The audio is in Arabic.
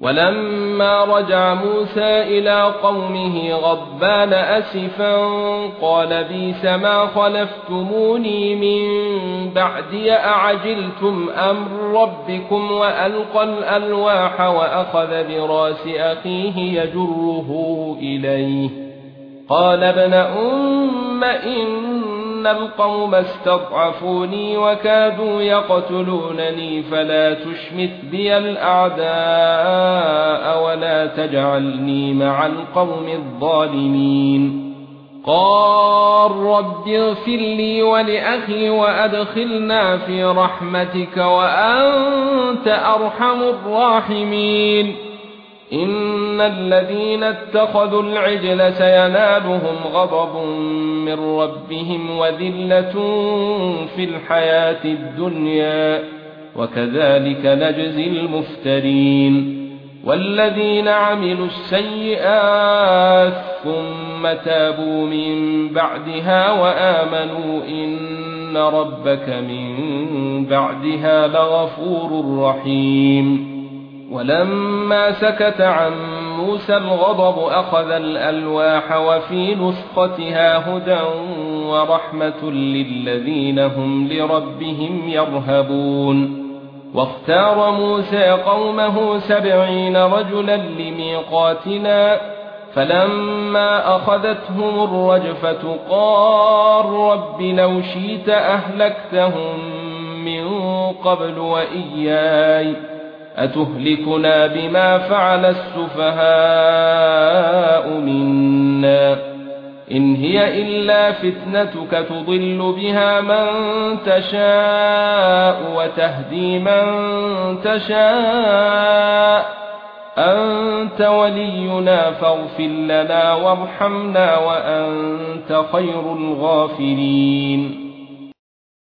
ولما رجع موسى إلى قومه غضبان أسفا قال بئس ما خلفتموني من بعدي أعجلتم أمر ربكم وألقى الألواح وأخذ براس أخيه يجره إليه قال ابن أم إن القوم استضعفوني وكادوا يقتلونني فلا تشمت بي الأعداء ولا تجعلني مع القوم الظالمين قال رب اغفر لي ولأخي وأدخلنا في رحمتك وأنت أرحم الراحمين إن الذين اتخذوا العجل سينالهم غضب من ربهم وذلة في الحياة الدنيا وكذلك نجزي المفترين والذين عملوا السيئات ثم تابوا من بعدها وآمنوا إن ربك من بعدها لغفور رحيم ولما سكت عن موسى الغضب أخذ الألواح وفي نسختها هدى ورحمة للذين هم لربهم يرهبون واختار موسى قومه 70 رجلا لميقاتنا فلما أخذتهم الرجفة قال رب لو شئت أهلكتهم من قبل وإياي أتهلكنا بما فعل السفهاء منا إن هي إلا فتنتك تضل بها من تشاء وتهدي من تشاء أنت ولينا فاغفر لنا وارحمنا وأنت خير الغافرين